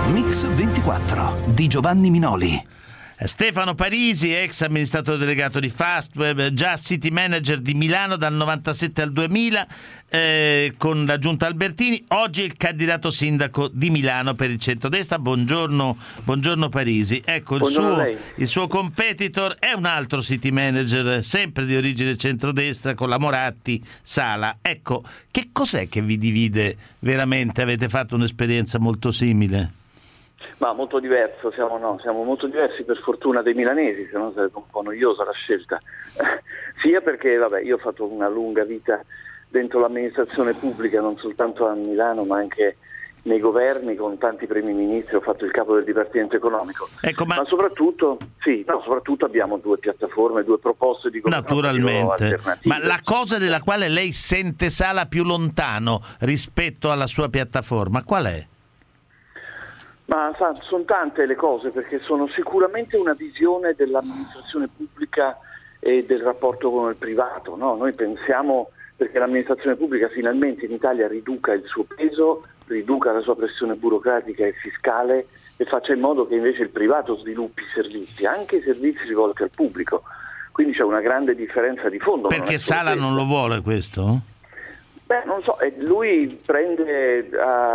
Mix 24 di Giovanni Minoli. Stefano Parisi, ex amministratore delegato di Fastweb, già city manager di Milano dal 97 al 2000 con la giunta Albertini, oggi è il candidato sindaco di Milano per il centrodestra. Buongiorno Parisi. Ecco, il suo competitor è un altro city manager, sempre di origine centrodestra, con la Moratti, Sala. Ecco, che cos'è che vi divide veramente? Avete fatto un'esperienza molto simile? Ma molto diverso, siamo molto diversi per fortuna dei milanesi, se no sarebbe un po' noiosa la scelta. Sia perché io ho fatto una lunga vita dentro l'amministrazione pubblica, non soltanto a Milano ma anche nei governi con tanti primi ministri, ho fatto il capo del Dipartimento Economico. Ecco, ma soprattutto abbiamo due piattaforme, due proposte di governo naturalmente. Ma la cosa della sì. quale lei sente Sala più lontano rispetto alla sua piattaforma, qual è? Ma sono tante le cose, perché sono sicuramente una visione dell'amministrazione pubblica e del rapporto con il privato, no? Noi pensiamo perché l'amministrazione pubblica finalmente in Italia riduca il suo peso, riduca la sua pressione burocratica e fiscale e faccia in modo che invece il privato sviluppi servizi, anche i servizi rivolti al pubblico. Quindi c'è una grande differenza di fondo. Perché Sala non lo vuole questo? Non so, lui prende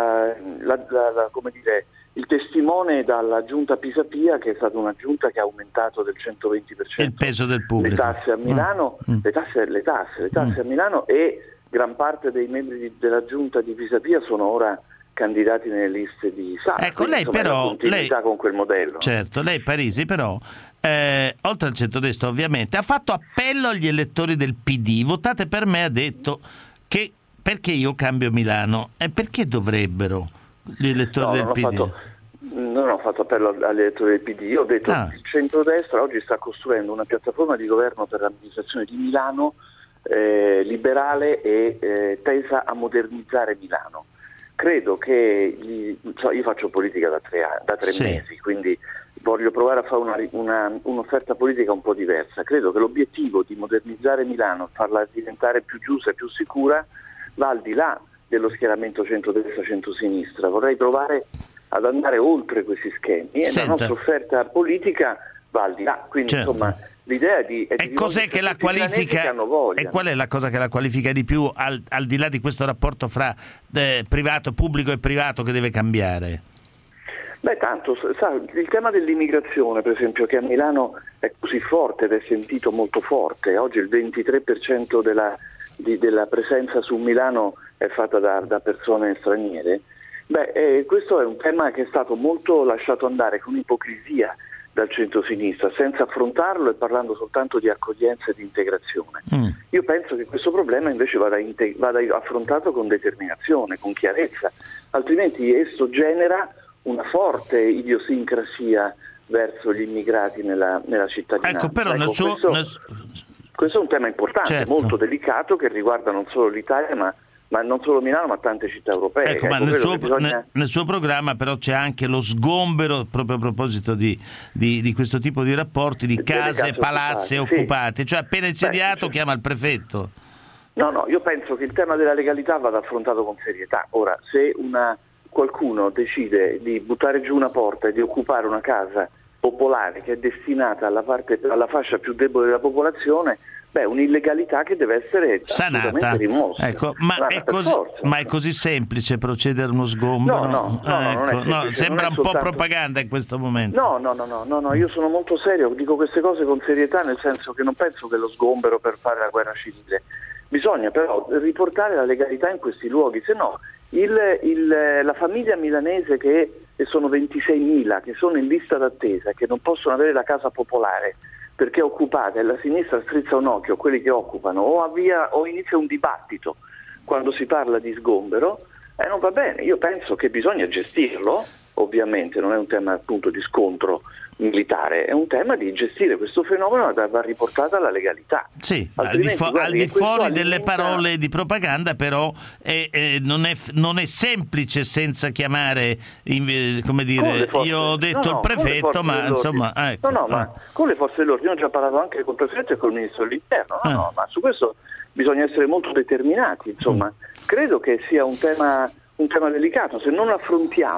il testimone dalla giunta Pisapia, che è stata una giunta che ha aumentato del 120% il peso del pubblico, le tasse a Milano, le tasse a Milano, e gran parte dei membri della giunta di Pisapia sono ora candidati nelle liste di Sala. Ecco, quindi, lei però continuità con quel modello. Certo, lei Parisi però oltre al centrodestra ovviamente ha fatto appello agli elettori del PD. Votate per me, ha detto, che perché io cambio Milano, e perché dovrebbero gli elettori del PD? Non ho fatto appello agli elettori del PD, io ho detto che il centrodestra oggi sta costruendo una piattaforma di governo per l'amministrazione di Milano liberale e tesa a modernizzare Milano. Credo che io faccio politica da tre sì. mesi, quindi voglio provare a fare un'offerta politica un po' diversa. Credo che l'obiettivo di modernizzare Milano, farla diventare più giusta e più sicura, va al di là dello schieramento centrodestra, centrosinistra. Vorrei provare ad andare oltre questi schemi e la nostra offerta politica va al di là. Quindi insomma l'idea è di cos'è che la qualifica, e qual è la cosa che la qualifica di più al di là di questo rapporto fra privato, pubblico e privato, che deve cambiare? Tanto il tema dell'immigrazione, per esempio, che a Milano è così forte ed è sentito molto forte. Oggi il 23% della presenza su Milano è fatta da persone straniere. Questo è un tema che è stato molto lasciato andare con ipocrisia dal centro-sinistra, senza affrontarlo e parlando soltanto di accoglienza e di integrazione. Io penso che questo problema invece vada affrontato con determinazione, con chiarezza, altrimenti esso genera una forte idiosincrasia verso gli immigrati nella cittadinanza. Ecco, però questo è un tema importante, certo, molto delicato, che riguarda non solo l'Italia, ma non solo Milano, ma tante città europee. Ecco, ma nel suo programma però c'è anche lo sgombero, proprio a proposito di questo tipo di rapporti, di case, palazzi occupati. Cioè appena insediato chiama il prefetto. No, io penso che il tema della legalità vada affrontato con serietà. Ora, se qualcuno decide di buttare giù una porta e di occupare una casa popolare che è destinata alla fascia più debole della popolazione, un'illegalità che deve essere sanata, rimossa. Ecco, ma è così semplice procedere a uno sgombero? No, sembra un po' propaganda in questo momento. No, io sono molto serio, dico queste cose con serietà, nel senso che non penso che lo sgombero per fare la guerra civile. Bisogna però riportare la legalità in questi luoghi, se no la famiglia milanese che sono 26.000, che sono in lista d'attesa, che non possono avere la casa popolare perché è occupata, e la sinistra strizza un occhio a quelli che occupano o inizia un dibattito quando si parla di sgombero, non va bene. Io penso che bisogna gestirlo, ovviamente non è un tema appunto di scontro militare, è un tema di gestire questo fenomeno, va riportata alla legalità. Sì, al di fuori delle parole di propaganda, però non è semplice senza chiamare, come dire, io ho detto il prefetto, ma insomma ecco. Ma con le forze dell'ordine ho già parlato anche col prefetto e col ministro dell'interno, ma su questo bisogna essere molto determinati, insomma. Credo che sia un tema delicato. Se non affrontiamo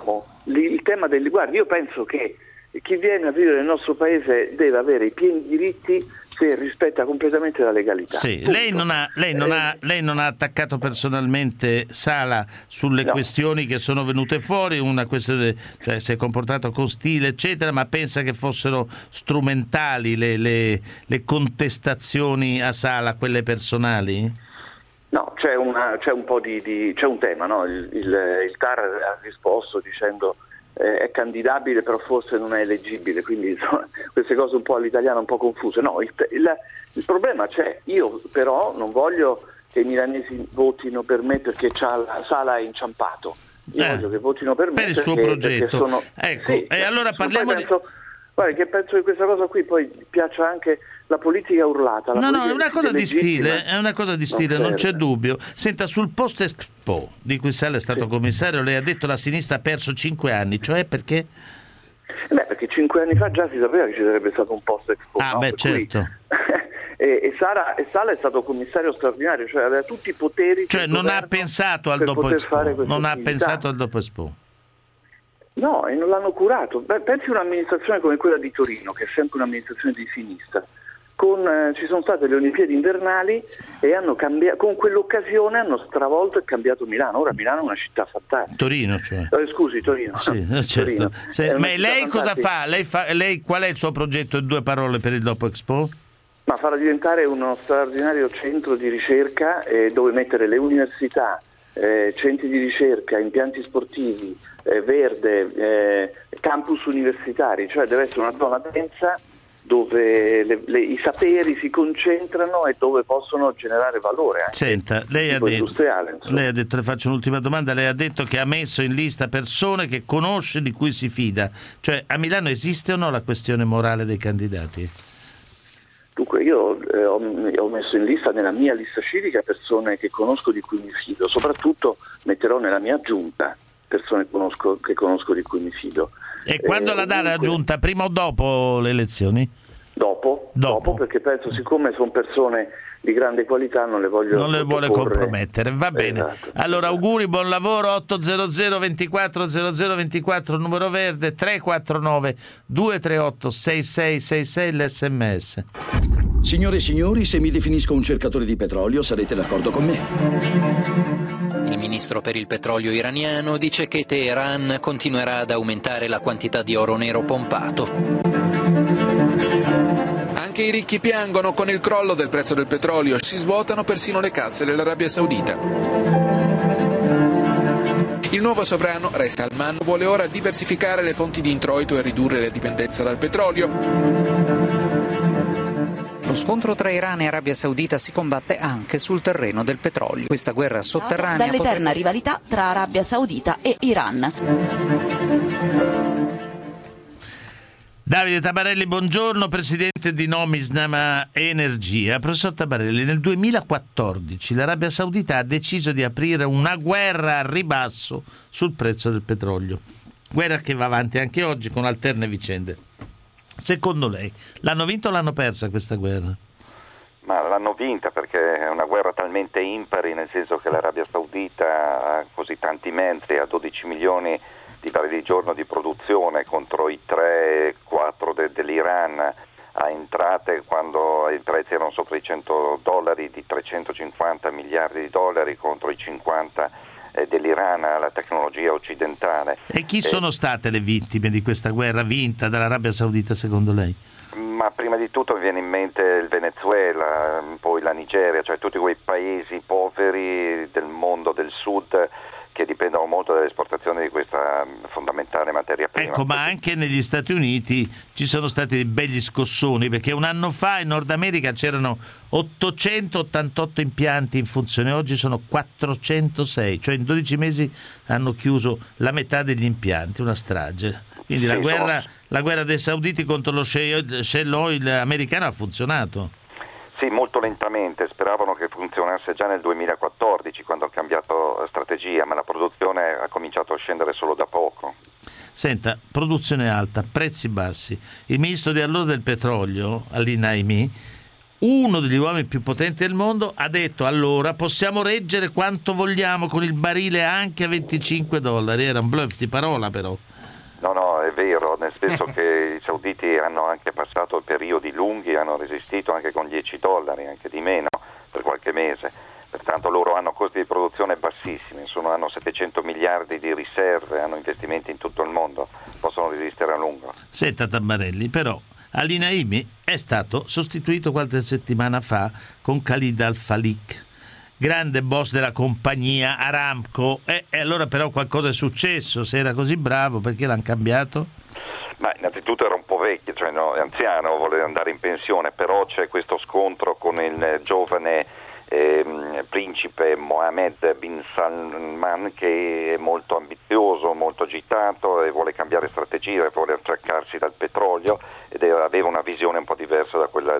il tema del guardi, io penso che chi viene a vivere nel nostro paese deve avere i pieni diritti se rispetta completamente la legalità. Sì, lei non ha attaccato personalmente Sala sulle questioni che sono venute fuori, una questione, cioè si è comportato con stile eccetera, ma pensa che fossero strumentali le contestazioni a Sala, quelle personali? No, c'è un po' c'è un tema, no? Il TAR ha risposto dicendo è candidabile però forse non è eleggibile, quindi insomma, queste cose un po' all'italiana un po' confuse. No, il problema c'è, io però non voglio che i milanesi votino per me perché Sala è inciampato, io voglio che votino per me per il suo progetto. Ecco, sì, e allora parliamo penso che questa cosa qui poi piaccia anche la politica urlata. No, è una cosa di stile, non c'è dubbio. Senta, sul post Expo di cui Sala è stato commissario, lei ha detto la sinistra ha perso 5 anni, cioè perché? Perché 5 anni fa già si sapeva che ci sarebbe stato un post Expo. Certo. E Sala è stato commissario straordinario, cioè aveva tutti i poteri. Cioè non ha pensato al dopo Expo, non ha pensato al dopo Expo. No, e non l'hanno curato. Pensi a un'amministrazione come quella di Torino, che è sempre un'amministrazione di sinistra. Ci sono state le Olimpiadi invernali e con quell'occasione hanno stravolto e cambiato Milano. Ora Milano è una città fantastica. Torino, cioè. Scusi, Torino. Sì, certo. Ma lei cosa fa? Lei qual è il suo progetto in 2 parole per il dopo Expo? Ma farà diventare uno straordinario centro di ricerca dove mettere le università, centri di ricerca, impianti sportivi, verde, campus universitari, cioè deve essere una zona densa dove i saperi si concentrano e dove possono generare valore anche. Senta, lei ha detto, le faccio un'ultima domanda, lei ha detto che ha messo in lista persone che conosce, di cui si fida, cioè a Milano esiste o no la questione morale dei candidati? Dunque io ho messo in lista, nella mia lista civica, persone che conosco, di cui mi fido, soprattutto metterò nella mia giunta persone che conosco di cui mi fido. E quando la dà la giunta, prima o dopo le elezioni? Dopo, perché penso, siccome sono persone di grande qualità, non le vuole compromettere. Va bene. Esatto. Allora auguri, buon lavoro. 800 24 0024 numero verde, 349 238 6666 l'SMS. Signore e signori, se mi definisco un cercatore di petrolio sarete d'accordo con me. Il ministro per il petrolio iraniano dice che Teheran continuerà ad aumentare la quantità di oro nero pompato. Anche i ricchi piangono con il crollo del prezzo del petrolio, si svuotano persino le casse dell'Arabia Saudita. Il nuovo sovrano, Re Salman, vuole ora diversificare le fonti di introito e ridurre la dipendenza dal petrolio. Lo scontro tra Iran e Arabia Saudita si combatte anche sul terreno del petrolio. Questa guerra sotterranea dall'eterna rivalità tra Arabia Saudita e Iran. Davide Tabarelli, buongiorno, presidente di Nomisnama Energia. Professor Tabarelli, nel 2014 l'Arabia Saudita ha deciso di aprire una guerra a ribasso sul prezzo del petrolio. Guerra che va avanti anche oggi con alterne vicende. Secondo lei, l'hanno vinta o l'hanno persa questa guerra? Ma l'hanno vinta perché è una guerra talmente impari, nel senso che l'Arabia Saudita ha così tanti mezzi, ha 12 milioni di barili di giorno di produzione contro i 3-4 dell'Iran, ha entrate quando i prezzi erano sopra i $100 di 350 miliardi di dollari contro i 50 dell'Iran, la tecnologia occidentale. E chi sono state le vittime di questa guerra vinta dall'Arabia Saudita secondo lei? Ma prima di tutto mi viene in mente il Venezuela, poi la Nigeria, cioè tutti quei paesi poveri del mondo del sud che dipendono molto dall'esportazione di questa fondamentale materia prima. Ecco, ma anche negli Stati Uniti ci sono stati dei begli scossoni, perché un anno fa in Nord America c'erano 888 impianti in funzione, oggi sono 406, cioè in 12 mesi hanno chiuso la metà degli impianti, una strage. Quindi la guerra dei sauditi contro lo shale oil americano ha funzionato. Sì, molto lentamente, speravano che funzionasse già nel 2014 quando hanno cambiato strategia, ma la produzione ha cominciato a scendere solo da poco. Senta, produzione alta, prezzi bassi. Il ministro di allora del petrolio, Ali Naimi, uno degli uomini più potenti del mondo, ha detto allora possiamo reggere quanto vogliamo con il barile anche a $25. Era un bluff di parola però. No, è vero, nel senso che i sauditi hanno anche passato periodi lunghi, hanno resistito anche con $10, anche di meno per qualche mese, pertanto loro hanno costi di produzione bassissimi, hanno 700 miliardi di riserve, hanno investimenti in tutto il mondo, possono resistere a lungo. Senta Tambarelli, però Ali Naimi è stato sostituito qualche settimana fa con Khalid Al-Falih, grande boss della compagnia Aramco, e allora però qualcosa è successo. Se era così bravo, perché l'hanno cambiato? Ma innanzitutto era un po' vecchio, cioè è anziano, voleva andare in pensione, però c'è questo scontro con il giovane principe Mohammed bin Salman, che è molto ambizioso, molto agitato e vuole cambiare strategia, vuole attaccarsi dal petrolio ed aveva una visione un po' diversa da quella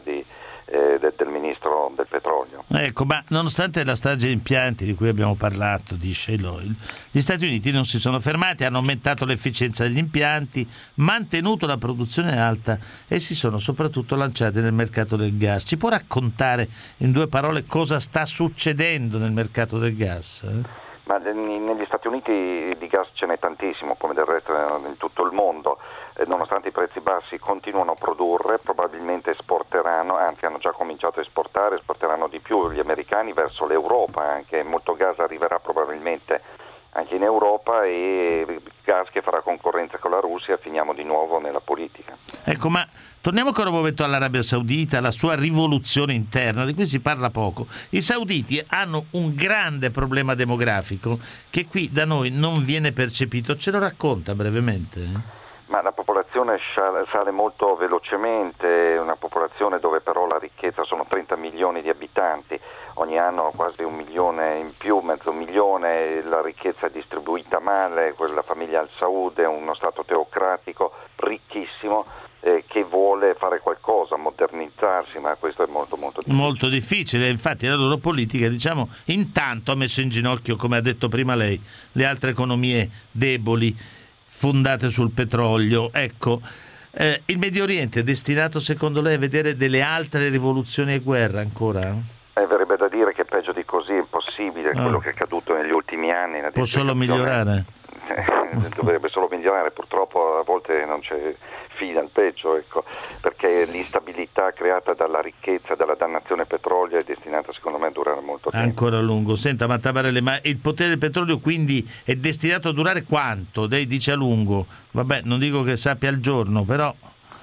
del ministro del petrolio. Ecco, ma nonostante la strage di impianti di cui abbiamo parlato di Shell Oil, gli Stati Uniti non si sono fermati, hanno aumentato l'efficienza degli impianti, mantenuto la produzione alta e si sono soprattutto lanciati nel mercato del gas. Ci può raccontare in 2 parole cosa sta succedendo nel mercato del gas? Ma negli Stati Uniti di gas ce n'è tantissimo, come del resto in tutto il mondo. Nonostante i prezzi bassi continuano a produrre, probabilmente esporteranno, anzi hanno già cominciato a esporteranno di più gli americani verso l'Europa, anche molto gas arriverà probabilmente anche in Europa e gas che farà concorrenza con la Russia, finiamo di nuovo nella politica. Ecco, ma torniamo ancora un momento all'Arabia Saudita, alla sua rivoluzione interna, di cui si parla poco. I sauditi hanno un grande problema demografico che qui da noi non viene percepito. Ce lo racconta brevemente? Ma la popolazione sale molto velocemente, una popolazione dove però la ricchezza sono 30 milioni di abitanti, ogni anno quasi 1 milione in più, mezzo milione, la ricchezza è distribuita male, quella famiglia Al Saud è uno stato teocratico ricchissimo che vuole fare qualcosa, modernizzarsi, ma questo è molto difficile. Molto difficile, infatti la loro politica, diciamo, intanto ha messo in ginocchio, come ha detto prima lei, le altre economie deboli fondate sul petrolio. Ecco, il Medio Oriente è destinato secondo lei a vedere delle altre rivoluzioni e guerre ancora? Verrebbe da dire che peggio di così è impossibile, quello che è accaduto negli ultimi anni. Può solo migliorare? Dovrebbe solo migliorare, purtroppo a volte non c'è fine al peggio, ecco, perché l'instabilità creata dalla ricchezza, dalla dannazione petrolio è destinata secondo me a durare molto tempo. Ancora a lungo. Senta Mattarelli, ma il potere del petrolio quindi è destinato a durare quanto? Lei dice a lungo, vabbè, non dico che sappia al giorno, però...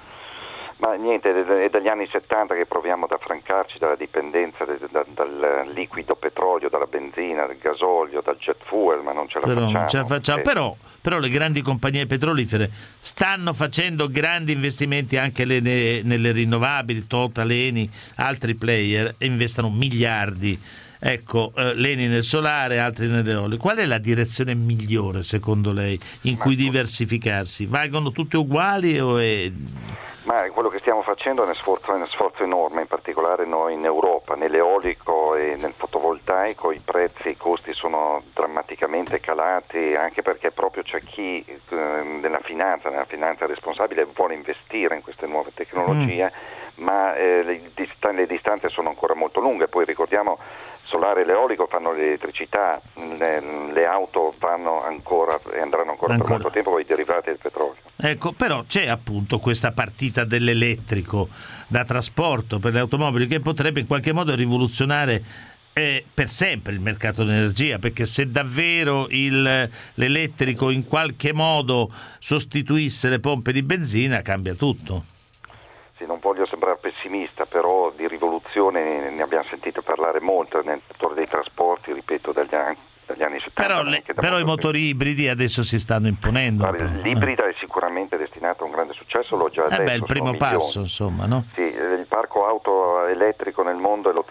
Ma niente, è dagli anni 70 che proviamo ad affrancarci dalla dipendenza dal liquido petrolio, dalla benzina, dal gasolio, dal jet fuel, ma non ce la facciamo. Però le grandi compagnie petrolifere stanno facendo grandi investimenti anche nelle rinnovabili, Total, Eni, altri player investono miliardi. Ecco, l'Eni nel solare, altri nell'olio. Qual è la direzione migliore secondo lei in cui diversificarsi? Valgono tutte uguali o è... Ma quello che stiamo facendo è uno sforzo enorme, in particolare noi in Europa, nell'eolico e nel fotovoltaico i costi sono drammaticamente calati, anche perché proprio c'è chi nella finanza responsabile vuole investire in queste nuove tecnologie, ma le distanze sono ancora molto lunghe. Poi ricordiamo, solare e l'eolico fanno l'elettricità, le auto vanno ancora e andranno ancora per molto tempo con i derivati del petrolio. Ecco, però c'è appunto questa partita dell'elettrico da trasporto per le automobili che potrebbe in qualche modo rivoluzionare per sempre il mercato dell'energia, perché se davvero l'elettrico in qualche modo sostituisse le pompe di benzina cambia tutto. Sì, non voglio sembrare pessimista, però di rivoluzione ne abbiamo sentito parlare molto nel settore dei trasporti, ripeto, dagli anni 70. Però i motori ibridi adesso si stanno imponendo. L'ibrida è sicuramente destinato a un grande successo, l'ho già detto. Il primo passo, insomma, no? Sì, il parco auto elettrico nel mondo è lo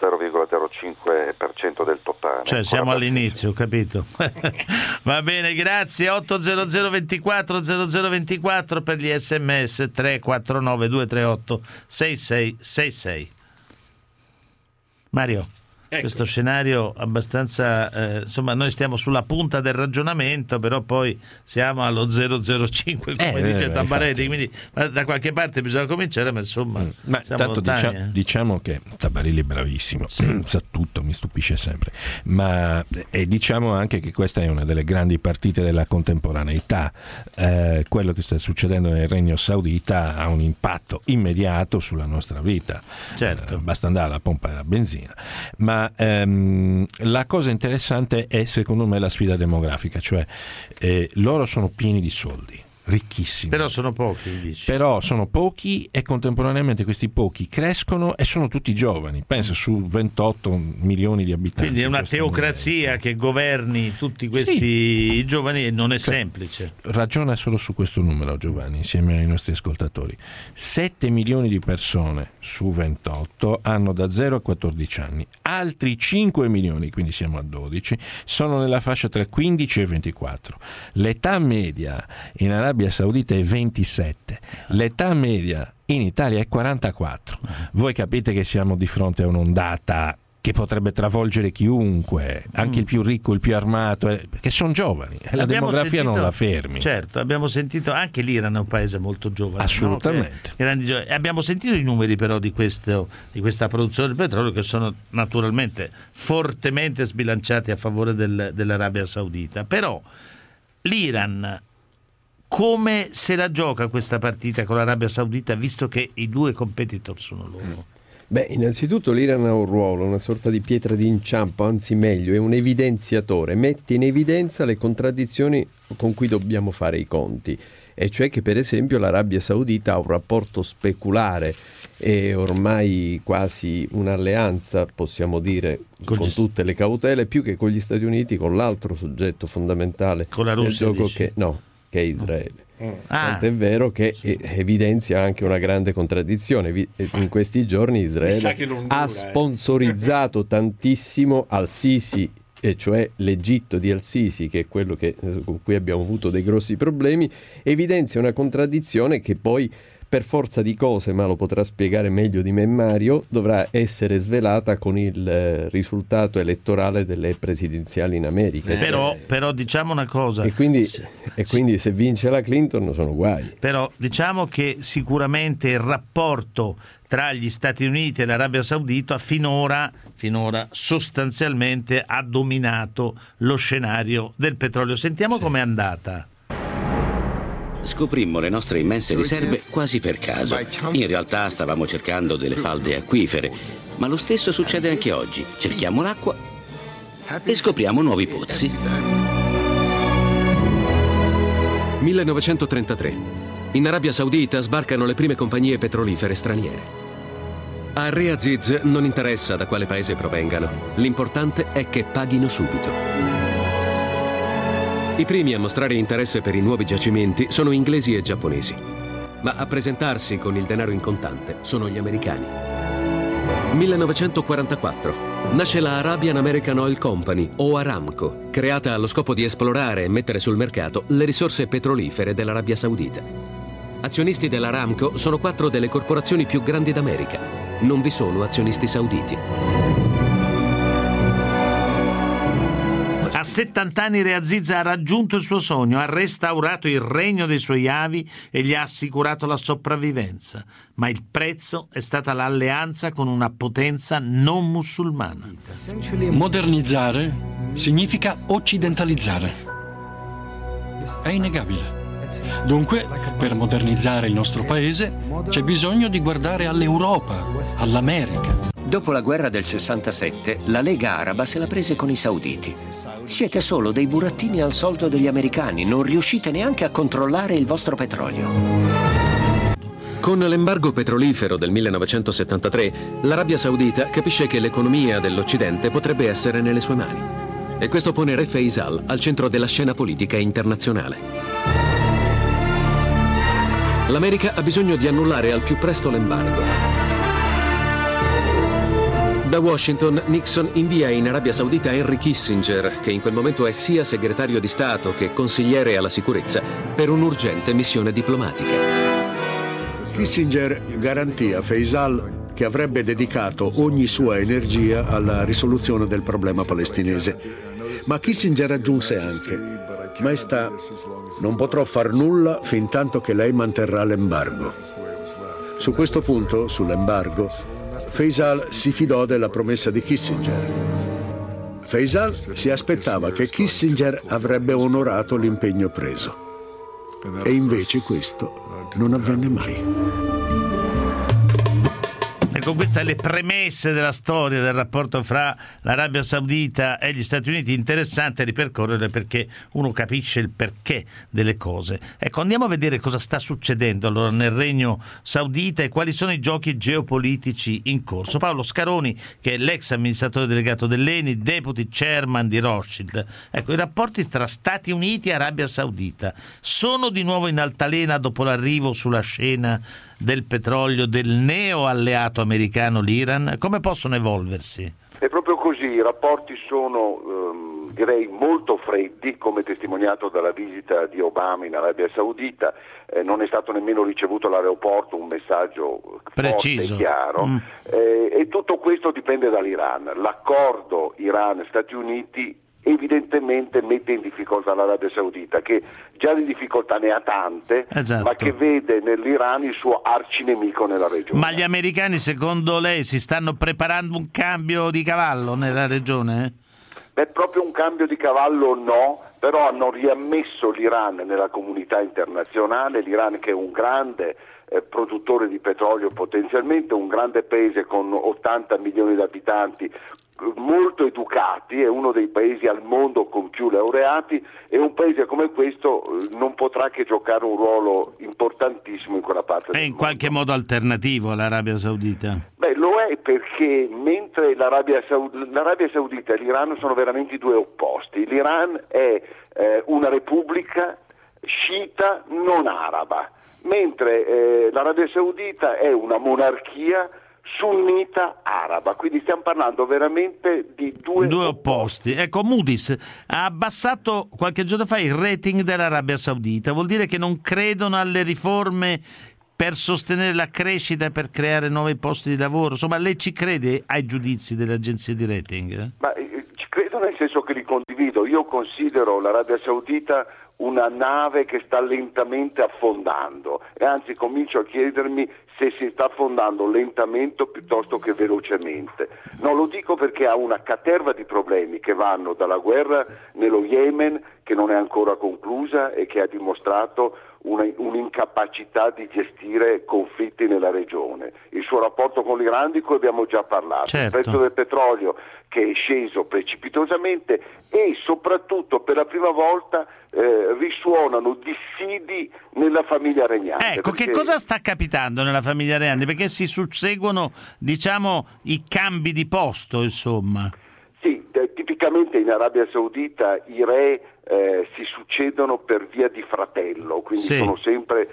0,05% del totale. Cioè siamo all'inizio, ho capito. Va bene, grazie. 800 24 0024 per gli SMS, 349 238 6666. Mario. Ecco. Questo scenario abbastanza, insomma, noi stiamo sulla punta del ragionamento, però poi siamo allo 005, come dice Tambarelli, quindi da qualche parte bisogna cominciare, ma insomma tanto diciamo che Tambarelli è bravissimo, sa tutto. tutto, mi stupisce sempre, ma diciamo anche che questa è una delle grandi partite della contemporaneità. Quello che sta succedendo nel Regno Saudita ha un impatto immediato sulla nostra vita. Certo. Basta andare alla pompa della benzina, ma la cosa interessante è secondo me la sfida demografica, cioè loro sono pieni di soldi, ricchissimi. Però sono pochi, dici. Però sono pochi e contemporaneamente questi pochi crescono e sono tutti giovani. Pensa su 28 milioni di abitanti. Quindi è una teocrazia che governi tutti questi giovani e non è semplice. Ragiona solo su questo numero, Giovanni, insieme ai nostri ascoltatori. 7 milioni di persone su 28 hanno da 0 a 14 anni. Altri 5 milioni, quindi siamo a 12, sono nella fascia tra 15 e 24. L'età media in Arabia Saudita è 27, l'età media in Italia è 44. Voi capite che siamo di fronte a un'ondata che potrebbe travolgere chiunque, anche il più ricco, il più armato, perché sono giovani, la demografia non la fermi. Certo, abbiamo sentito, anche l'Iran è un paese molto giovane. Assolutamente. No? Abbiamo sentito i numeri però di questa produzione del petrolio, che sono naturalmente fortemente sbilanciati a favore dell'Arabia Saudita. Però l'Iran come se la gioca questa partita con l'Arabia Saudita, visto che i due competitor sono loro? Beh, innanzitutto l'Iran ha un ruolo, una sorta di pietra d'inciampo, anzi meglio, è un evidenziatore, mette in evidenza le contraddizioni con cui dobbiamo fare i conti, e cioè che per esempio l'Arabia Saudita ha un rapporto speculare e ormai quasi un'alleanza, possiamo dire, con tutte le cautele, più che con gli Stati Uniti, con l'altro soggetto fondamentale con la Russia, del gioco che è Israele. Tant'è vero che evidenzia anche una grande contraddizione. In questi giorni Israele ha sponsorizzato tantissimo al-Sisi, e cioè l'Egitto di al-Sisi, che è quello con cui abbiamo avuto dei grossi problemi. Evidenzia una contraddizione che poi, per forza di cose, ma lo potrà spiegare meglio di me Mario, dovrà essere svelata con il risultato elettorale delle presidenziali in America. Però diciamo una cosa. E quindi se vince la Clinton sono guai. Però diciamo che sicuramente il rapporto tra gli Stati Uniti e l'Arabia Saudita finora sostanzialmente ha dominato lo scenario del petrolio. Sentiamo com'è andata. Scoprimmo le nostre immense riserve quasi per caso. In realtà stavamo cercando delle falde acquifere, ma lo stesso succede anche oggi. Cerchiamo l'acqua e scopriamo nuovi pozzi. 1933. In Arabia Saudita sbarcano le prime compagnie petrolifere straniere. A Re Aziz non interessa da quale paese provengano. L'importante è che paghino subito. I primi a mostrare interesse per i nuovi giacimenti sono inglesi e giapponesi, ma a presentarsi con il denaro in contante sono gli americani. 1944. Nasce la Arabian American Oil Company, o Aramco, creata allo scopo di esplorare e mettere sul mercato le risorse petrolifere dell'Arabia Saudita. Azionisti dell'Aramco sono 4 delle corporazioni più grandi d'America. Non vi sono azionisti sauditi. A 70 anni Re Aziz ha raggiunto il suo sogno, ha restaurato il regno dei suoi avi e gli ha assicurato la sopravvivenza, ma il prezzo è stata l'alleanza con una potenza non musulmana. Modernizzare significa occidentalizzare. È innegabile. Dunque, per modernizzare il nostro paese c'è bisogno di guardare all'Europa, all'America. Dopo la guerra del 67, la Lega Araba se la prese con i sauditi. Siete solo dei burattini al soldo degli americani, non riuscite neanche a controllare il vostro petrolio. Con l'embargo petrolifero del 1973, l'Arabia Saudita capisce che l'economia dell'Occidente potrebbe essere nelle sue mani. E questo pone Re Faisal al centro della scena politica internazionale. L'America ha bisogno di annullare al più presto l'embargo. Da Washington, Nixon invia in Arabia Saudita Henry Kissinger, che in quel momento è sia segretario di Stato che consigliere alla sicurezza, per un'urgente missione diplomatica. Kissinger garantì a Faisal che avrebbe dedicato ogni sua energia alla risoluzione del problema palestinese. Ma Kissinger aggiunse anche: Maestà, non potrò far nulla fin tanto che lei manterrà l'embargo. Su questo punto, sull'embargo, Faisal si fidò della promessa di Kissinger. Faisal si aspettava che Kissinger avrebbe onorato l'impegno preso. E invece questo non avvenne mai. Ecco, queste le premesse della storia del rapporto fra l'Arabia Saudita e gli Stati Uniti. Interessante ripercorrere, perché uno capisce il perché delle cose. Ecco, andiamo a vedere cosa sta succedendo allora nel Regno Saudita e quali sono i giochi geopolitici in corso. Paolo Scaroni, che è l'ex amministratore delegato dell'ENI, deputy chairman di Rothschild. Ecco, i rapporti tra Stati Uniti e Arabia Saudita sono di nuovo in altalena dopo l'arrivo sulla scena del petrolio del neo alleato americano, l'Iran. Come possono evolversi? È proprio così, i rapporti sono direi molto freddi, come testimoniato dalla visita di Obama in Arabia Saudita. Non è stato nemmeno ricevuto all'aeroporto un messaggio preciso, forte e chiaro, e tutto questo dipende dall'Iran. L'accordo Iran-Stati Uniti evidentemente mette in difficoltà l'Arabia Saudita, che già di difficoltà ne ha tante, esatto, ma che vede nell'Iran il suo arcinemico nella regione. Ma gli americani, secondo lei, si stanno preparando un cambio di cavallo nella regione? Beh, proprio un cambio di cavallo no, però hanno riammesso l'Iran nella comunità internazionale. L'Iran, che è un grande produttore di petrolio, potenzialmente un grande paese con 80 milioni di abitanti, molto educati, è uno dei paesi al mondo con più laureati, e un paese come questo non potrà che giocare un ruolo importantissimo in quella parte del mondo. È in qualche modo alternativo all'Arabia Saudita? Beh, lo è, perché mentre l'Arabia Saudita e l'Iran sono veramente due opposti. L'Iran è una repubblica sciita non araba, mentre l'Arabia Saudita è una monarchia sunnita araba, quindi stiamo parlando veramente di due opposti. Ecco, Moody's ha abbassato qualche giorno fa il rating dell'Arabia Saudita. Vuol dire che non credono alle riforme per sostenere la crescita e per creare nuovi posti di lavoro? Insomma, lei ci crede ai giudizi delle agenzie di rating? Ma ci credo, nel senso che li condivido. Io considero l'Arabia Saudita una nave che sta lentamente affondando, e anzi comincio a chiedermi se si sta affondando lentamente piuttosto che velocemente. No, lo dico perché ha una caterva di problemi che vanno dalla guerra nello Yemen, che non è ancora conclusa e che ha dimostrato un'incapacità di gestire conflitti nella regione. Il suo rapporto con l'Iran, di cui abbiamo già parlato, certo. Il prezzo del petrolio che è sceso precipitosamente, e soprattutto per la prima volta risuonano dissidi nella famiglia regnante. Ecco, perché... che cosa sta capitando nella famiglia regnante? Perché si susseguono, diciamo, i cambi di posto, insomma. Sì, tipicamente in Arabia Saudita i re si succedono per via di fratello, quindi sì, sono sempre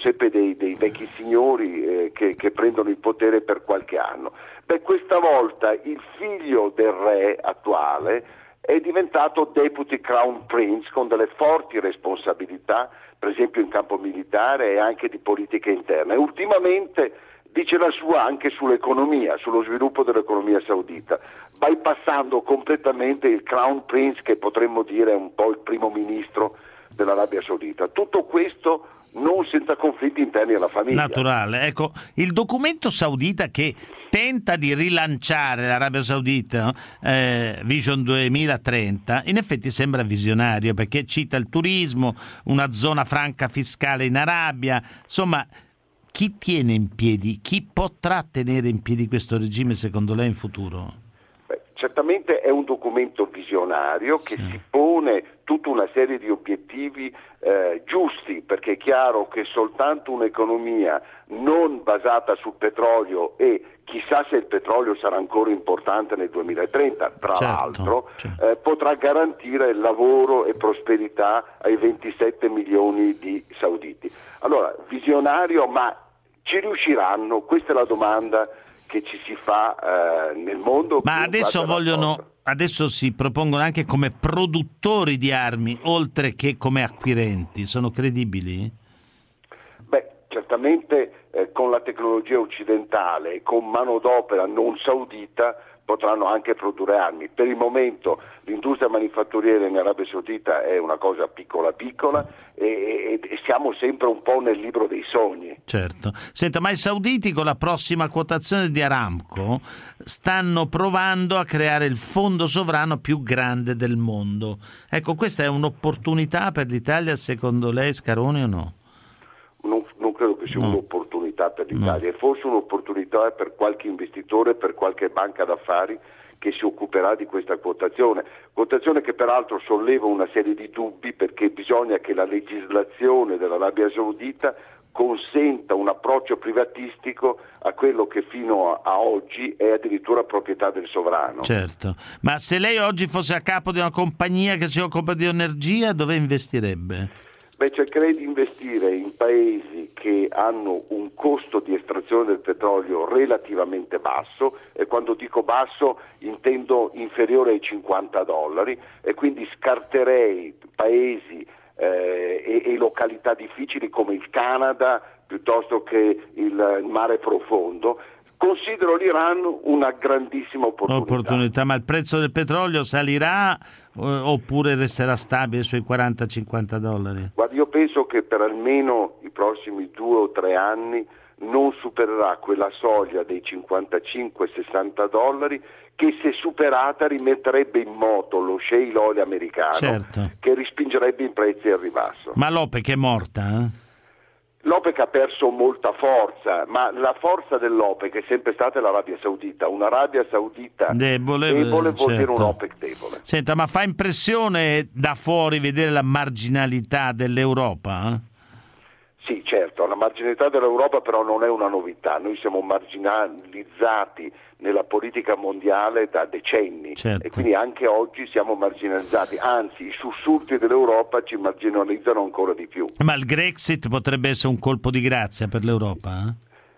dei vecchi signori che prendono il potere per qualche anno. Beh, questa volta il figlio del re attuale è diventato deputy crown prince, con delle forti responsabilità, per esempio in campo militare e anche di politica interna, e ultimamente dice la sua anche sull'economia, sullo sviluppo dell'economia saudita, bypassando completamente il crown prince, che potremmo dire è un po' il primo ministro dell'Arabia Saudita. Tutto questo non senza conflitti interni alla famiglia. Naturale. Ecco, il documento saudita che tenta di rilanciare l'Arabia Saudita, Vision 2030, in effetti sembra visionario, perché cita il turismo, una zona franca fiscale in Arabia. Insomma, chi tiene in piedi, chi potrà tenere in piedi questo regime secondo lei in futuro? Beh, certamente è un documento visionario che si pone tutta una serie di obiettivi giusti, perché è chiaro che soltanto un'economia non basata sul petrolio, e chissà se il petrolio sarà ancora importante nel 2030, tra l'altro, potrà garantire lavoro e prosperità ai 27 milioni di sauditi. Allora, visionario, ma ci riusciranno? Questa è la domanda che ci si fa nel mondo. Ma adesso si propongono anche come produttori di armi, oltre che come acquirenti. Sono credibili? Beh, certamente certamente con la tecnologia occidentale e con manodopera non saudita potranno anche produrre armi. Per il momento l'industria manifatturiera in Arabia Saudita è una cosa piccola e siamo sempre un po' nel libro dei sogni. Certo. Senta, ma i sauditi con la prossima quotazione di Aramco stanno provando a creare il fondo sovrano più grande del mondo. Ecco, questa è un'opportunità per l'Italia secondo lei, Scaroni, o no? Non credo che sia un'opportunità per l'Italia, è forse un'opportunità per qualche investitore, per qualche banca d'affari che si occuperà di questa quotazione che peraltro solleva una serie di dubbi, perché bisogna che la legislazione dell'Arabia Saudita consenta un approccio privatistico a quello che fino a oggi è addirittura proprietà del sovrano. Certo, ma se lei oggi fosse a capo di una compagnia che si occupa di energia, dove investirebbe? Cercherei di investire in paesi che hanno un costo di estrazione del petrolio relativamente basso, e quando dico basso intendo inferiore ai $50, e quindi scarterei paesi e località difficili come il Canada piuttosto che il mare profondo. Considero l'Iran una grandissima opportunità. Ma il prezzo del petrolio salirà oppure resterà stabile sui $40-50? Guarda, io penso che per almeno i prossimi 2 o 3 anni non supererà quella soglia dei $55-60, che se superata rimetterebbe in moto lo shale oil americano, certo, che rispingerebbe i prezzi al ribasso. Ma l'OPEC è morta? L'OPEC ha perso molta forza, ma la forza dell'OPEC è sempre stata l'Arabia Saudita. Un'Arabia Saudita debole vuol dire un OPEC debole. Senta, ma fa impressione da fuori vedere la marginalità dell'Europa? Sì, certo, la marginalità dell'Europa però non è una novità. Noi siamo marginalizzati nella politica mondiale da decenni, certo, e quindi anche oggi siamo marginalizzati, anzi i sussurri dell'Europa ci marginalizzano ancora di più. Ma il Brexit potrebbe essere un colpo di grazia per l'Europa?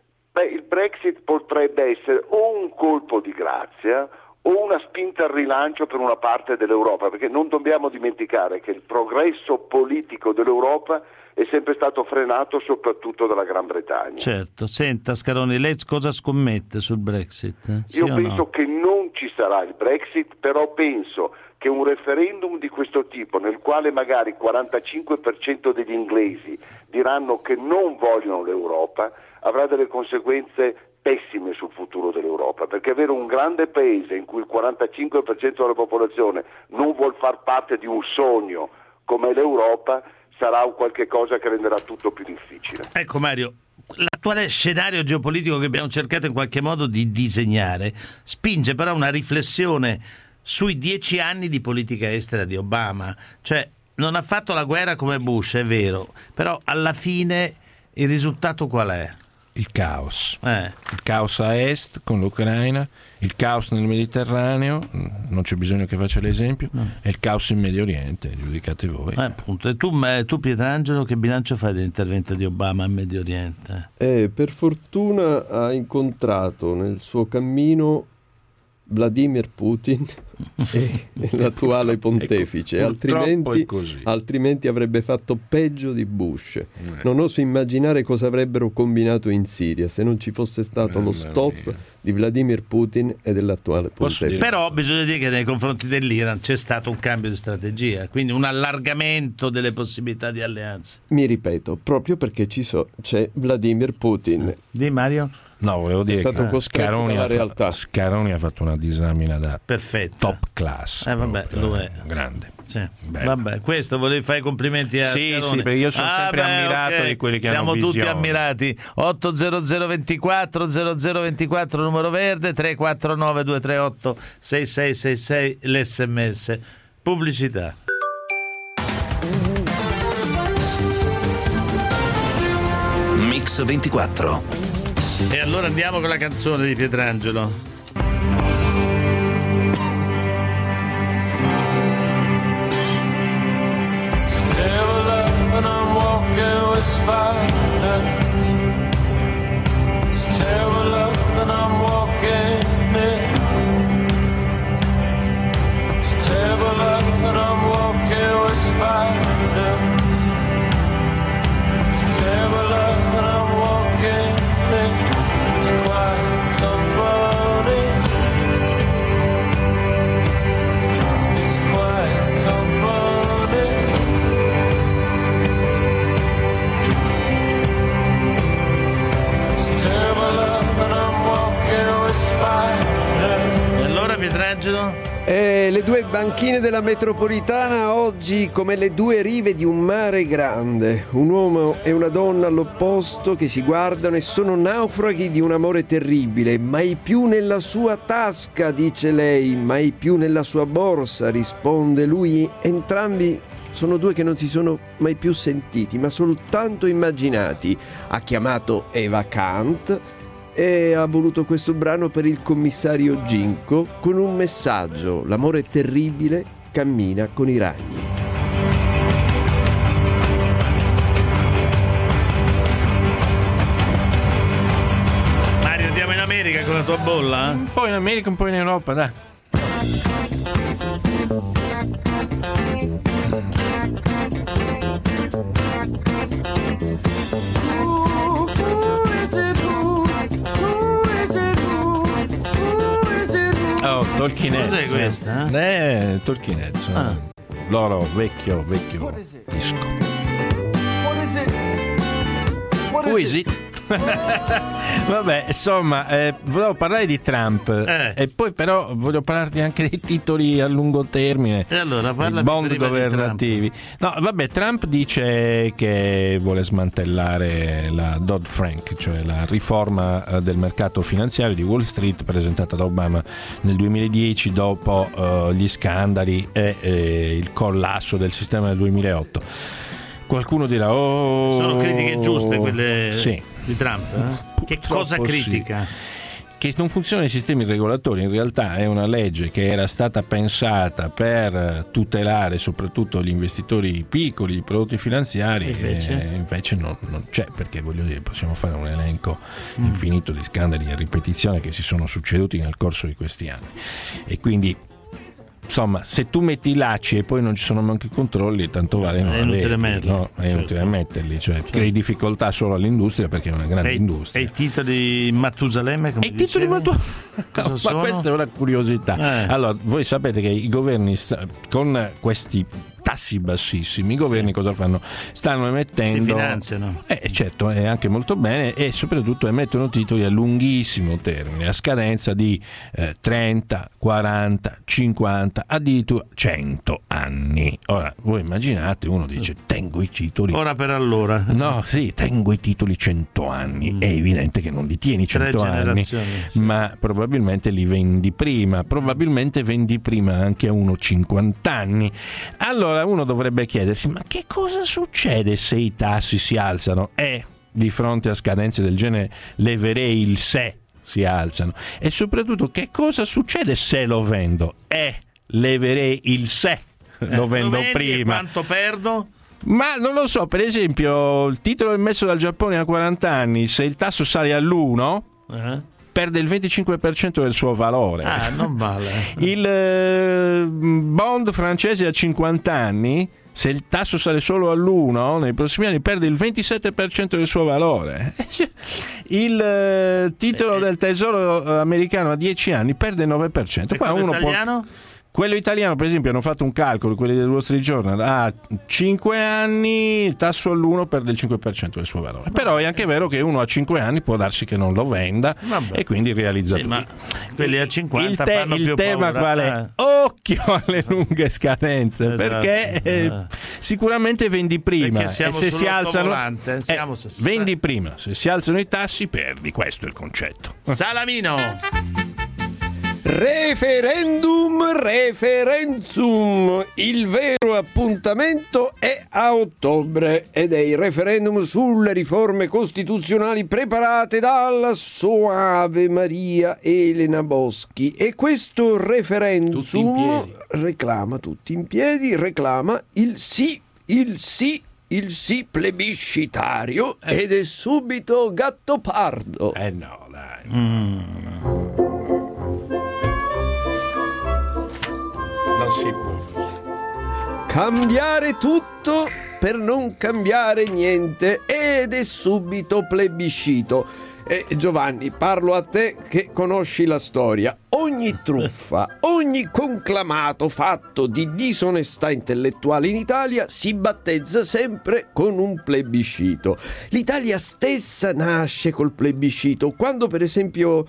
Il Brexit potrebbe essere o un colpo di grazia o una spinta al rilancio per una parte dell'Europa, perché non dobbiamo dimenticare che il progresso politico dell'Europa è sempre stato frenato soprattutto dalla Gran Bretagna. Certo. Senta Scaroni, lei cosa scommette sul Brexit? Sì, io penso che non ci sarà il Brexit, però penso che un referendum di questo tipo, nel quale magari il 45% degli inglesi diranno che non vogliono l'Europa, avrà delle conseguenze pessime sul futuro dell'Europa, perché avere un grande paese in cui il 45% della popolazione non vuol far parte di un sogno come l'Europa sarà un qualche cosa che renderà tutto più difficile. Ecco Mario, l'attuale scenario geopolitico che abbiamo cercato in qualche modo di disegnare spinge però una riflessione sui 10 anni di politica estera di Obama. Cioè, non ha fatto la guerra come Bush, è vero, però alla fine il risultato qual è? Il caos. Il caos a est con l'Ucraina, il caos nel Mediterraneo, non c'è bisogno che faccia l'esempio, e il caos in Medio Oriente, giudicate voi. Appunto. E tu Pietrangelo, che bilancio fai dell'intervento di Obama in Medio Oriente? Per fortuna ha incontrato nel suo cammino Vladimir Putin e l'attuale pontefice, altrimenti avrebbe fatto peggio di Bush. Non oso immaginare cosa avrebbero combinato in Siria se non ci fosse stato lo stop di Vladimir Putin e dell'attuale pontefice. Però bisogna dire che nei confronti dell'Iran c'è stato un cambio di strategia, quindi un allargamento delle possibilità di alleanza. Mi ripeto, proprio perché c'è Vladimir Putin. Di Mario? No, volevo dire che Scaroni ha fatto una disamina da top class. Lo è. Grande. Sì. Vabbè, questo volevi fare i complimenti a Scaroni. Sì, perché io sono sempre ammirato di quelli che hanno visione. Siamo tutti ammirati. 80024 numero verde, 349 238 6666 l'SMS. Pubblicità. Mix 24. E allora andiamo con la canzone di Pietrangelo. Still alive and I'm walking with spiders. Still alive and I'm walking in. Still alive and I'm walking with spiders. Still alive and I'm walking. immagino? Le due banchine della metropolitana oggi come le due rive di un mare grande. Un uomo e una donna all'opposto che si guardano e sono naufraghi di un amore terribile. Mai più nella sua tasca, dice lei, mai più nella sua borsa, risponde lui. Entrambi sono due che non si sono mai più sentiti, ma soltanto immaginati. Ha chiamato Eva Kant e ha voluto questo brano per il commissario Ginko con un messaggio: l'amore terribile cammina con i ragni. Mario, andiamo in America con la tua bolla? Un po' in America, un po' in Europa, dai. Oh, Talking Heads. Cos'è questa? Talking Heads. Loro vecchio disco. Who is it? Vabbè, insomma, volevo parlare di Trump e poi però voglio parlarti anche dei titoli a lungo termine, e allora i bond governativi. No, vabbè, Trump dice che vuole smantellare la Dodd-Frank, cioè la riforma del mercato finanziario di Wall Street presentata da Obama nel 2010 dopo gli scandali e il collasso del sistema del 2008. Qualcuno dirà sono critiche giuste quelle sì, di Trump, Che cosa critica? Che non funzionano i sistemi regolatori. In realtà è una legge che era stata pensata per tutelare soprattutto gli investitori piccoli di prodotti finanziari e invece non c'è, perché voglio dire, possiamo fare un elenco infinito di scandali a ripetizione che si sono succeduti nel corso di questi anni, e quindi insomma, se tu metti i lacci e poi non ci sono neanche i controlli, tanto vale non averli, no? È inutile metterli, cioè crei difficoltà solo all'industria, perché è una grande industria. E i titoli Matusalemme, come titoli ma questa è una curiosità. Allora, voi sapete che i governi con questi tassi bassissimi, i governi cosa fanno? Stanno emettendo, si finanziano, certo, è anche molto bene, e soprattutto emettono titoli a lunghissimo termine, a scadenza di 30, 40, 50, addirittura 100 anni. Ora voi immaginate, uno dice tengo i titoli ora per allora, no, sì, tengo i titoli 100 anni, è evidente che non li tieni 100 anni, sì, ma probabilmente li vendi prima, probabilmente vendi prima anche a uno 50 anni. Allora uno dovrebbe chiedersi: ma che cosa succede se i tassi si alzano? Di fronte a scadenze del genere leverei il se si alzano, e soprattutto che cosa succede se lo vendo? Leverei il se lo vendo prima. E quanto perdo? Ma non lo so, per esempio il titolo emesso dal Giappone a 40 anni, se il tasso sale all'1 perde il 25% del suo valore. Non vale. Il bond francese a 50 anni, se il tasso sale solo all'1 nei prossimi anni, perde il 27% del suo valore. Il titolo del tesoro americano a 10 anni perde il 9%. E quello italiano? Quello italiano, per esempio, hanno fatto un calcolo, quelli del Wall Street Journal, a 5 anni il tasso all'1 perde il 5% del suo valore. Però è anche vero che uno a 5 anni può darsi che non lo venda, e quindi realizza tutto. Ma quelli a 50 fanno più il tema paura. qual è? Occhio alle lunghe scadenze, perché sicuramente vendi prima, perché siamo e se si alzano vendi prima, se si alzano i tassi perdi, questo è il concetto. Salamino. Referendum, il vero appuntamento è a ottobre ed è il referendum sulle riforme costituzionali preparate dalla soave Maria Elena Boschi, e questo referendum reclama tutti in piedi, reclama il sì plebiscitario, ed è subito Gattopardo. No, dai. Non si può cambiare tutto per non cambiare niente, ed è subito plebiscito. Giovanni, parlo a te che conosci la storia. Ogni truffa, ogni conclamato fatto di disonestà intellettuale in Italia si battezza sempre con un plebiscito. L'Italia stessa nasce col plebiscito. Quando per esempio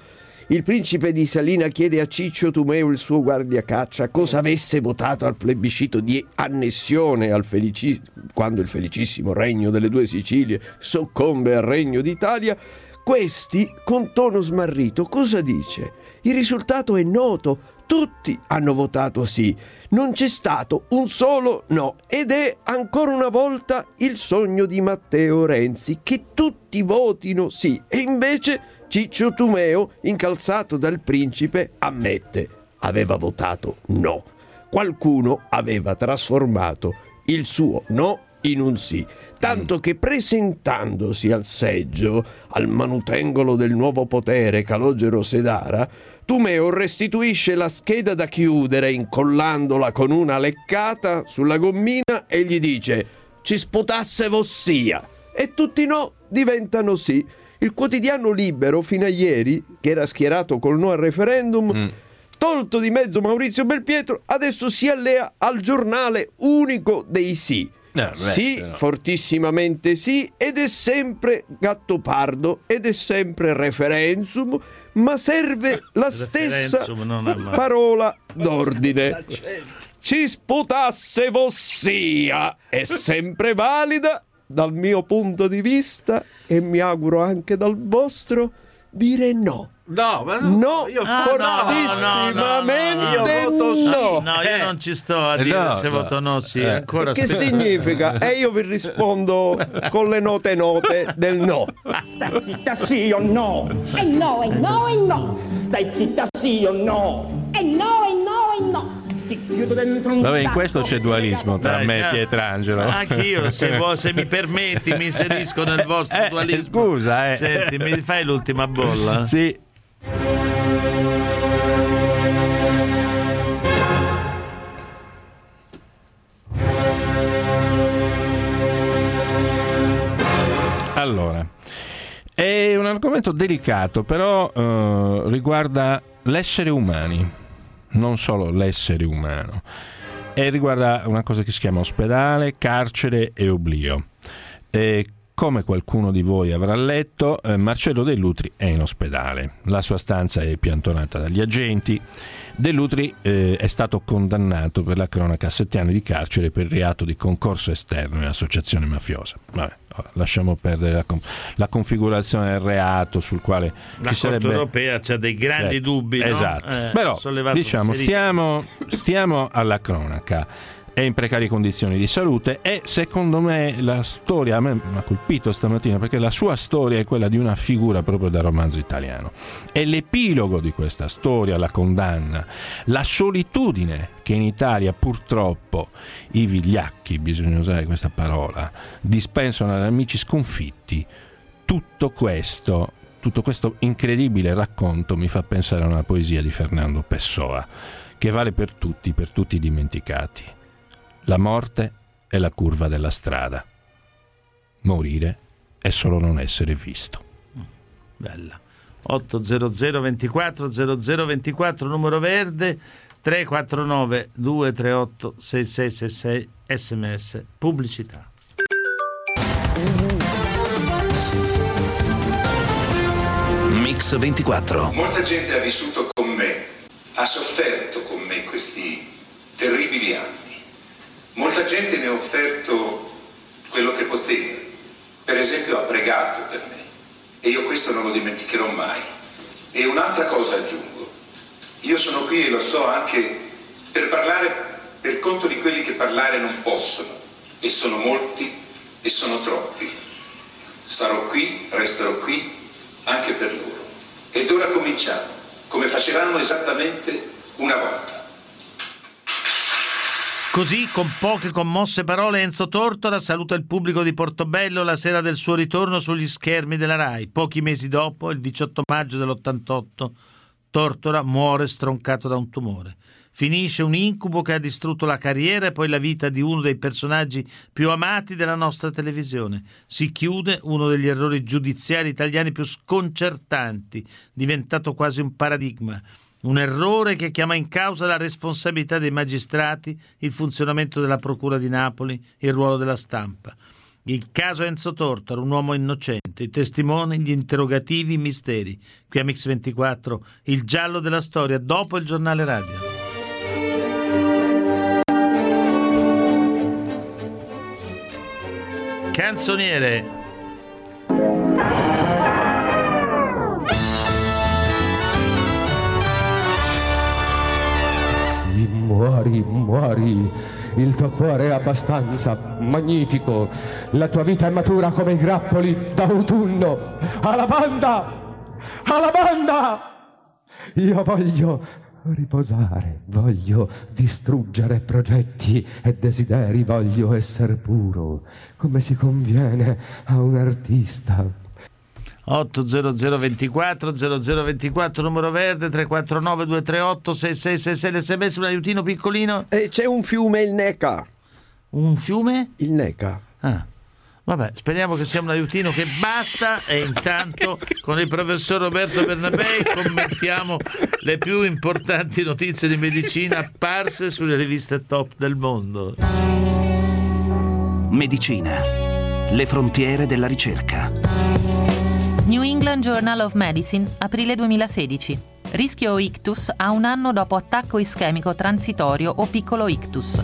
Il principe di Salina chiede a Ciccio Tumeo, il suo guardiacaccia, cosa avesse votato al plebiscito di annessione quando il felicissimo regno delle due Sicilie soccombe al regno d'Italia. Questi, con tono smarrito, cosa dice? Il risultato è noto, tutti hanno votato sì, non c'è stato un solo no, ed è ancora una volta il sogno di Matteo Renzi, che tutti votino sì, e invece Ciccio Tumeo, incalzato dal principe, ammette, aveva votato no. Qualcuno aveva trasformato il suo no in un sì, tanto che presentandosi al seggio, al manutengolo del nuovo potere Calogero Sedara, Tumeo restituisce la scheda da chiudere incollandola con una leccata sulla gommina e gli dice «Ci sputasse vossia!» e tutti no diventano sì. Il quotidiano Libero, fino a ieri, che era schierato col no al referendum, tolto di mezzo Maurizio Belpietro, adesso si allea al giornale unico dei sì. Sì, fortissimamente sì, ed è sempre Gattopardo, ed è sempre referendum, ma serve la stessa parola d'ordine. Ci sputasse vossia è sempre valida dal mio punto di vista, e mi auguro anche dal vostro, dire no. No, io fortissimamente io voto sì. No, io non ci sto a dire se voto no sì. Ancora che significa? E io vi rispondo con le note del no. Stai zitta sì o no? E no, e no, e no. Stai zitta sì o no? E no, e no, e no. Ti chiudo dentro un Vabbè, in questo c'è dualismo tra me e Pietrangelo. Anch'io, se mi permetti, mi inserisco nel vostro dualismo. Scusa, Senti, mi fai l'ultima bolla? Sì. Allora, è un argomento delicato, però riguarda l'essere umani, non solo l'essere umano, e riguarda una cosa che si chiama ospedale, carcere e oblio. Come qualcuno di voi avrà letto, Marcello Dell'Utri è in ospedale. La sua stanza è piantonata dagli agenti. Dell'Utri è stato condannato per la cronaca a 7 anni di carcere per reato di concorso esterno in associazione mafiosa. Vabbè, lasciamo perdere la configurazione del reato sul quale la ci sarebbe... Corte europea c'ha dei grandi dubbi, no? Esatto. Però diciamo stiamo alla cronaca. È in precarie condizioni di salute e secondo me la storia a me mi ha colpito stamattina, perché la sua storia è quella di una figura proprio da romanzo italiano. È l'epilogo di questa storia, la condanna, la solitudine che in Italia purtroppo i vigliacchi, bisogna usare questa parola, dispensano agli amici sconfitti. Tutto questo incredibile racconto mi fa pensare a una poesia di Fernando Pessoa che vale per tutti i dimenticati. La morte è la curva della strada. Morire è solo non essere visto. Bella. 800 24 0024, numero verde, 349 238 6666, sms, pubblicità. Mix 24. Molta gente ha vissuto con me, ha sofferto con me questi terribili anni. Molta gente mi ha offerto quello che poteva, per esempio ha pregato per me, e io questo non lo dimenticherò mai. E un'altra cosa aggiungo, io sono qui e lo so anche per parlare per conto di quelli che parlare non possono, e sono molti e sono troppi. Sarò qui, resterò qui anche per loro. Ed ora cominciamo, come facevamo esattamente una volta. Così, con poche commosse parole, Enzo Tortora saluta il pubblico di Portobello la sera del suo ritorno sugli schermi della RAI. Pochi mesi dopo, il 18 maggio dell'88, Tortora muore stroncato da un tumore. Finisce un incubo che ha distrutto la carriera e poi la vita di uno dei personaggi più amati della nostra televisione. Si chiude uno degli errori giudiziari italiani più sconcertanti, diventato quasi un paradigma. Un errore che chiama in causa la responsabilità dei magistrati, il funzionamento della Procura di Napoli, il ruolo della stampa. Il caso Enzo Tortora, un uomo innocente, i testimoni, gli interrogativi, i misteri. Qui a Mix24, il giallo della storia, dopo il giornale radio. Canzoniere. Sì, muori. Il tuo cuore è abbastanza magnifico. La tua vita è matura come i grappoli d'autunno. Alla banda! Io voglio riposare, voglio distruggere progetti e desideri, voglio essere puro, come si conviene a un artista. 80024 0024, numero verde, 349 238 6666, l'SMS, un aiutino piccolino. E c'è un fiume, il Neca. Un fiume? Il Neca. Vabbè, speriamo che sia un aiutino che basta, e intanto con il professor Roberto Bernabei commentiamo le più importanti notizie di medicina apparse sulle riviste top del mondo. Medicina, le frontiere della ricerca. New England Journal of Medicine, aprile 2016. Rischio ictus a 1 anno dopo attacco ischemico transitorio o piccolo ictus.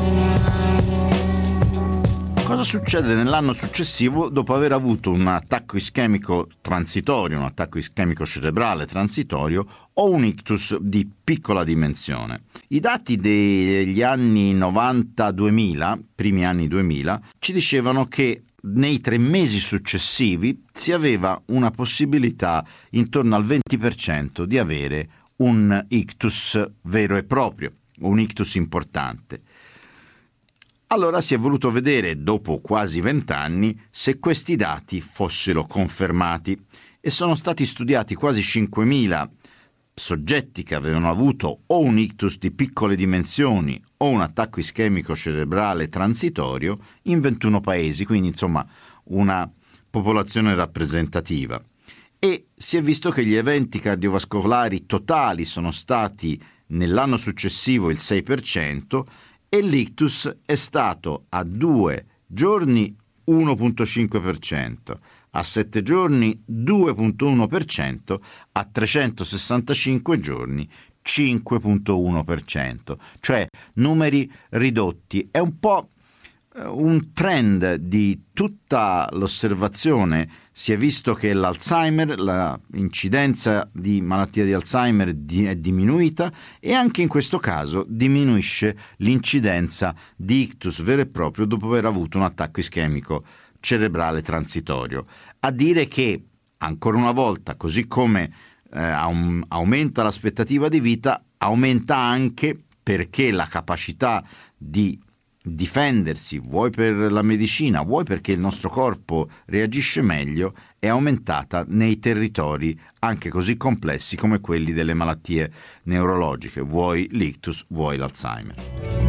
Cosa succede nell'anno successivo dopo aver avuto un attacco ischemico transitorio, un attacco ischemico cerebrale transitorio o un ictus di piccola dimensione? I dati degli anni 90-2000, primi anni 2000, ci dicevano che nei 3 mesi successivi si aveva una possibilità intorno al 20% di avere un ictus vero e proprio, un ictus importante. Allora si è voluto vedere, dopo quasi 20 anni, se questi dati fossero confermati, e sono stati studiati quasi 5.000 soggetti che avevano avuto o un ictus di piccole dimensioni o un attacco ischemico cerebrale transitorio in 21 paesi, quindi insomma una popolazione rappresentativa. E si è visto che gli eventi cardiovascolari totali sono stati nell'anno successivo il 6%, e l'ictus è stato a 2 giorni 1,5%, a 7 giorni 2,1%, a 365 giorni 5,1%, cioè numeri ridotti. È un po' un trend di tutta l'osservazione. Si è visto che l'Alzheimer, l'incidenza di malattia di Alzheimer è diminuita, e anche in questo caso diminuisce l'incidenza di ictus vero e proprio dopo aver avuto un attacco ischemico cerebrale transitorio. A dire che, ancora una volta, così come aumenta l'aspettativa di vita, aumenta anche perché la capacità di difendersi, vuoi per la medicina, vuoi perché il nostro corpo reagisce meglio, è aumentata nei territori anche così complessi come quelli delle malattie neurologiche, vuoi l'ictus, vuoi l'Alzheimer.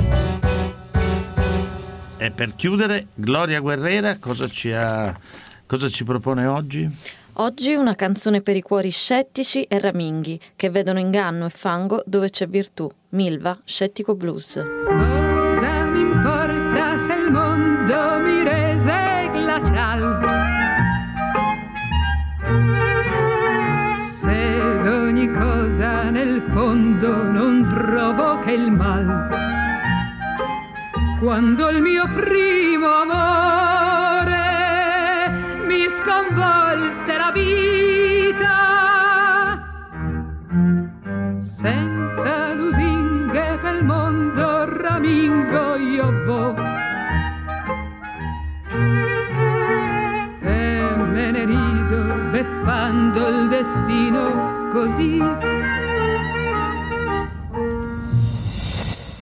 E per chiudere, Gloria Guerrera cosa ci propone oggi? Oggi una canzone per i cuori scettici e raminghi che vedono inganno e fango dove c'è virtù. Milva, Scettico Blues. Cosa mi importa se il mondo mi rese glacial? Se d'ogni cosa nel fondo non trovo che il mal. Quando il mio primo amore mi sconvolse la vita, senza lusinghe pel mondo ramingo io vo, e me ne rido beffando il destino così